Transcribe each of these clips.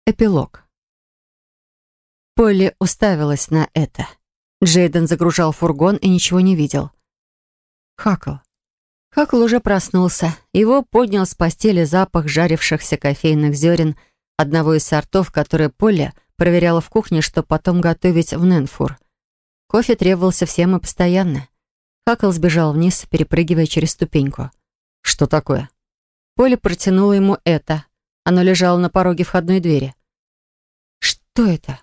Эпилог. Полли уставилась на это. Джейден загружал фургон и ничего не видел. Хакл. Хакл уже проснулся. Его поднял с постели запах жарившихся кофейных зерен, одного из сортов, которые Полли проверяла в кухне, чтобы потом готовить в Ненфур. Кофе требовался всем и постоянно. Хакл сбежал вниз, перепрыгивая через ступеньку. «Что такое?» Полли протянула ему это. Оно лежало на пороге входной двери. «Что это?»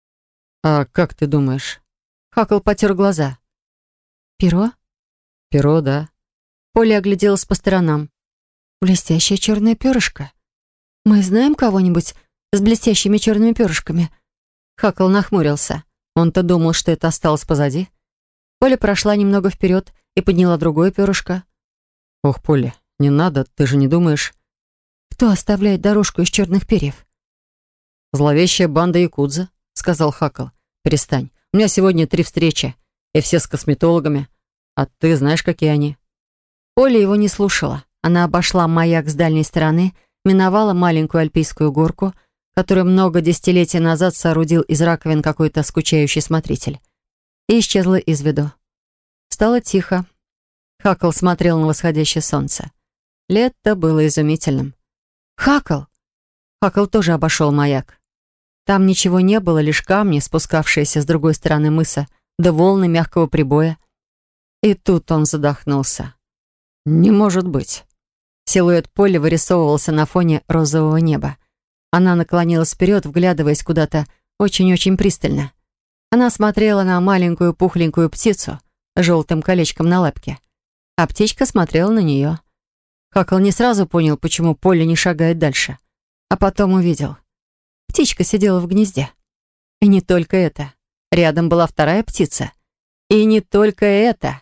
«А как ты думаешь?» Хакл потер глаза. «Перо?» «Перо, да». Полли огляделась по сторонам. «Блестящее черное перышко. Мы знаем кого-нибудь с блестящими черными перышками?» Хакл нахмурился. Он-то думал, что это осталось позади. Полли прошла немного вперед и подняла другое перышко. «Ох, Полли, не надо, ты же не думаешь...» «Кто оставляет дорожку из черных перьев?» «Зловещая банда якудза», — сказал Хакл. «Перестань. У меня сегодня 3 встречи, и все с косметологами. А ты знаешь, какие они?» Полли его не слушала. Она обошла маяк с дальней стороны, миновала маленькую альпийскую горку, которую много десятилетий назад соорудил из раковин какой-то скучающий смотритель, и исчезла из виду. Стало тихо. Хакл смотрел на восходящее солнце. Лето было изумительным. «Хакл!» Хакл тоже обошел маяк. Там ничего не было, лишь камни, спускавшиеся с другой стороны мыса, да волны мягкого прибоя. И тут он задохнулся. «Не может быть!» Силуэт Полли вырисовывался на фоне розового неба. Она наклонилась вперед, вглядываясь куда-то очень-очень пристально. Она смотрела на маленькую пухленькую птицу с желтым колечком на лапке. А птичка смотрела на нее. Хакл не сразу понял, почему Полли не шагает дальше. А потом увидел. Птичка сидела в гнезде. И не только это. Рядом была вторая птица. И не только это.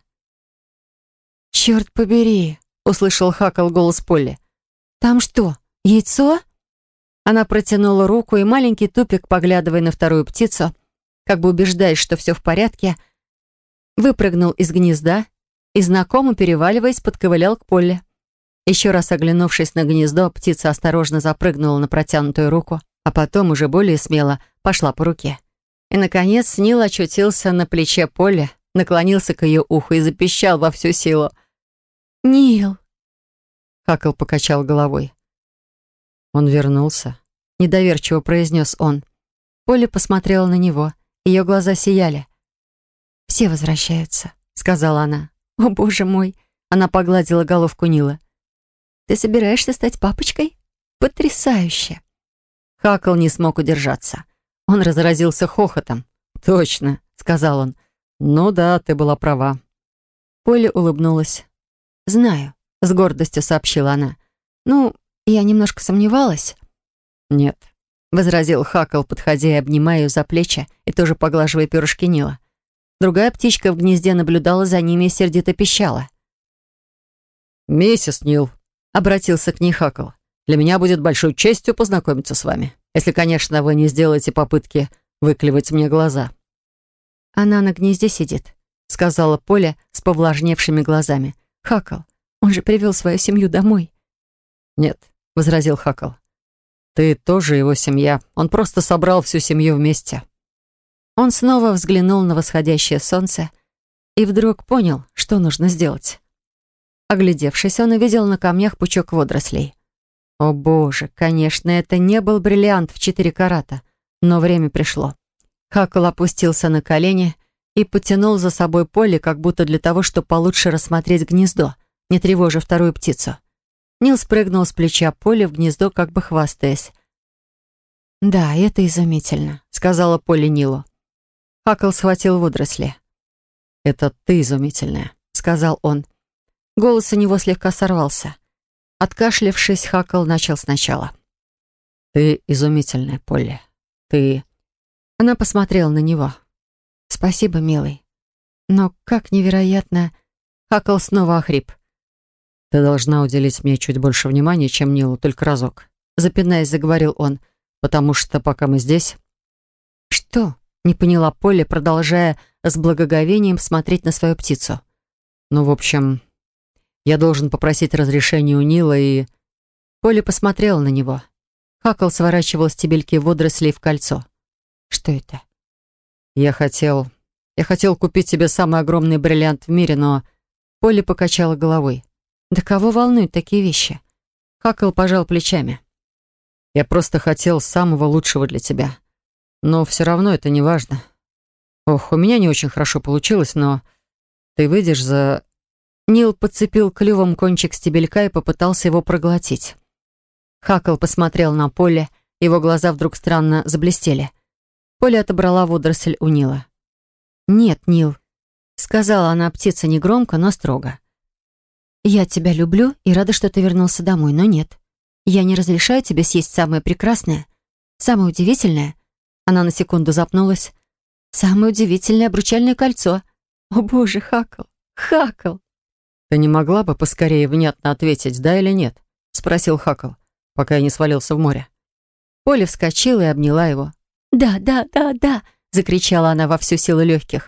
«Черт побери!» — услышал Хакл голос Полли. «Там что, яйцо?» Она протянула руку, и маленький тупик, поглядывая на вторую птицу, как бы убеждаясь, что все в порядке, выпрыгнул из гнезда и, знакомо переваливаясь, подковылял к Полли. Еще раз оглянувшись на гнездо, птица осторожно запрыгнула на протянутую руку, а потом уже более смело пошла по руке. И, наконец, Нил очутился на плече Полли, наклонился к ее уху и запищал во всю силу. «Нил!» Хакл покачал головой. «Он вернулся», — недоверчиво произнес он. Полли посмотрела на него. Ее глаза сияли. «Все возвращаются», — сказала она. «О, боже мой!» Она погладила головку Нила. «Ты собираешься стать папочкой? Потрясающе!» Хакл не смог удержаться. Он разразился хохотом. «Точно», — сказал он. «Ну да, ты была права». Полли улыбнулась. «Знаю», — с гордостью сообщила она. «Ну, я немножко сомневалась». «Нет», — возразил Хакл, подходя и обнимая ее за плечи и тоже поглаживая перышки Нила. Другая птичка в гнезде наблюдала за ними и сердито пищала. «Миссис Нил», — обратился к ней Хакл, «для меня будет большой честью познакомиться с вами, если, конечно, вы не сделаете попытки выклевать мне глаза». «Она на гнезде сидит», — сказала Поля с повлажневшими глазами. «Хакл, он же привел свою семью домой». «Нет», — возразил Хакл, «ты тоже его семья. Он просто собрал всю семью вместе». Он снова взглянул на восходящее солнце и вдруг понял, что нужно сделать. Оглядевшись, он увидел на камнях пучок водорослей. О боже, конечно, это не был бриллиант в 4 карата, но время пришло. Хакл опустился на колени и потянул за собой Полли, как будто для того, чтобы получше рассмотреть гнездо, не тревожа вторую птицу. Нил спрыгнул с плеча Полли в гнездо, как бы хвастаясь. «Да, это изумительно», — сказала Полли Нилу. Хакл схватил водоросли. «Это ты изумительная», — сказал он. Голос у него слегка сорвался. Откашлявшись, Хакл начал сначала. «Ты изумительная, Полли. Ты...» Она посмотрела на него. «Спасибо, милый. Но как невероятно...» Хакл снова охрип. «Ты должна уделить мне чуть больше внимания, чем Нилу, только разок», — запинаясь, заговорил он, «потому что пока мы здесь...» «Что?» — не поняла Полли, продолжая с благоговением смотреть на свою птицу. «Ну, в общем, я должен попросить разрешения у Нила и...» Полли посмотрела на него. Хакл сворачивал стебельки водорослей в кольцо. Что это? Я хотел купить себе самый огромный бриллиант в мире, но Полли покачала головой. Да кого волнуют такие вещи? Хакл пожал плечами. Я просто хотел самого лучшего для тебя. Но все равно это не важно. Ох, у меня не очень хорошо получилось, но ты выйдешь за... Нил подцепил клювом кончик стебелька и попытался его проглотить. Хакл посмотрел на Полли, его глаза вдруг странно заблестели. Полли отобрала водоросль у Нила. «Нет, Нил», — сказала она птице негромко, но строго. «Я тебя люблю и рада, что ты вернулся домой, но нет. Я не разрешаю тебе съесть самое прекрасное, самое удивительное». Она на секунду запнулась. «Самое удивительное обручальное кольцо. О боже, Хакл, Хакл!» «Ты не могла бы поскорее внятно ответить, да или нет?» — спросил Хакл, пока я не свалился в море. Полли вскочила и обняла его. «Да, да, да, да!» — закричала она во всю силу легких.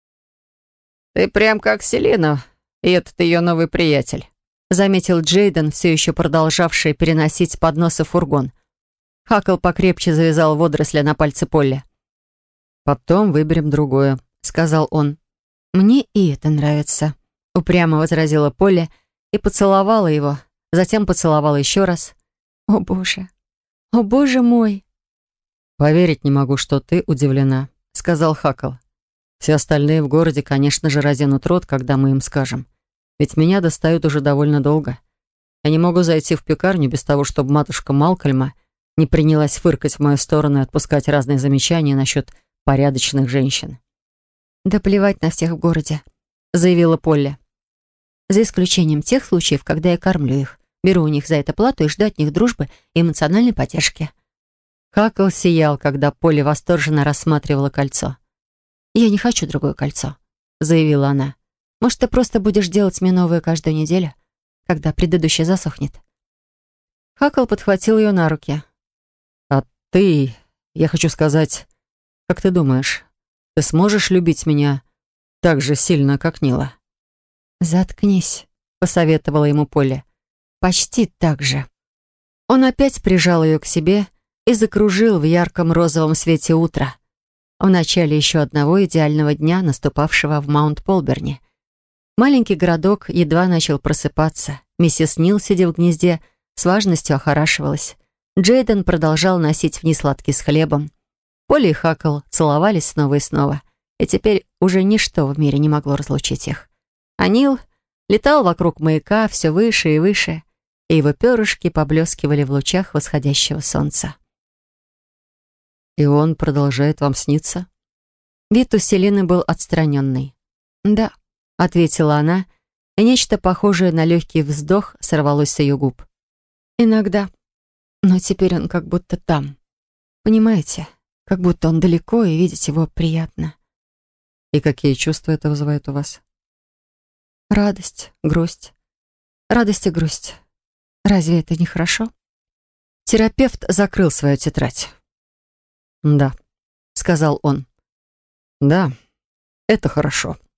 «Ты прям как Селина, и этот ее новый приятель», — заметил Джейден, все еще продолжавший переносить с подноса фургон. Хакл покрепче завязал водоросли на пальце Полли. «Потом выберем другое», — сказал он. «Мне и это нравится», — упрямо возразила Полли и поцеловала его, затем поцеловала еще раз. «О боже мой!» «Поверить не могу, что ты удивлена», — сказал Хакл. «Все остальные в городе, конечно же, разинут рот, когда мы им скажем. Ведь меня достают уже довольно долго. Я не могу зайти в пекарню без того, чтобы матушка Малкольма не принялась фыркать в мою сторону и отпускать разные замечания насчет порядочных женщин». «Да плевать на всех в городе», — заявила Полли. «За исключением тех случаев, когда я кормлю их, беру у них за это плату и жду от них дружбы и эмоциональной поддержки». Хакл сиял, когда Полли восторженно рассматривала кольцо. «Я не хочу другое кольцо», — заявила она. «Может, ты просто будешь делать мне новое каждую неделю, когда предыдущее засохнет?» Хакл подхватил ее на руки. «А ты, я хочу сказать, как ты думаешь, ты сможешь любить меня так же сильно, как Нила?» «Заткнись», — посоветовала ему Полли. «Почти так же». Он опять прижал ее к себе и закружил в ярком розовом свете утра, в начале еще одного идеального дня, наступавшего в Маунт-Полберни. Маленький городок едва начал просыпаться. Миссис Нил, сидя в гнезде, с важностью охорашивалась. Джейден продолжал носить вниз лотки с хлебом. Полли и Хакл целовались снова и снова, и теперь уже ничто в мире не могло разлучить их. А Нил летал вокруг маяка все выше и выше, и его перышки поблескивали в лучах восходящего солнца. «И он продолжает вам сниться?» Вид у Селины был отстраненный. «Да», — ответила она, и нечто похожее на легкий вздох сорвалось с ее губ. «Иногда. Но теперь он как будто там. Понимаете, как будто он далеко, и видеть его приятно». «И какие чувства это вызывает у вас?» «Радость, грусть. Радость и грусть. Разве это не хорошо?» Терапевт закрыл свою тетрадь. «Да», — сказал он. «Да, это хорошо».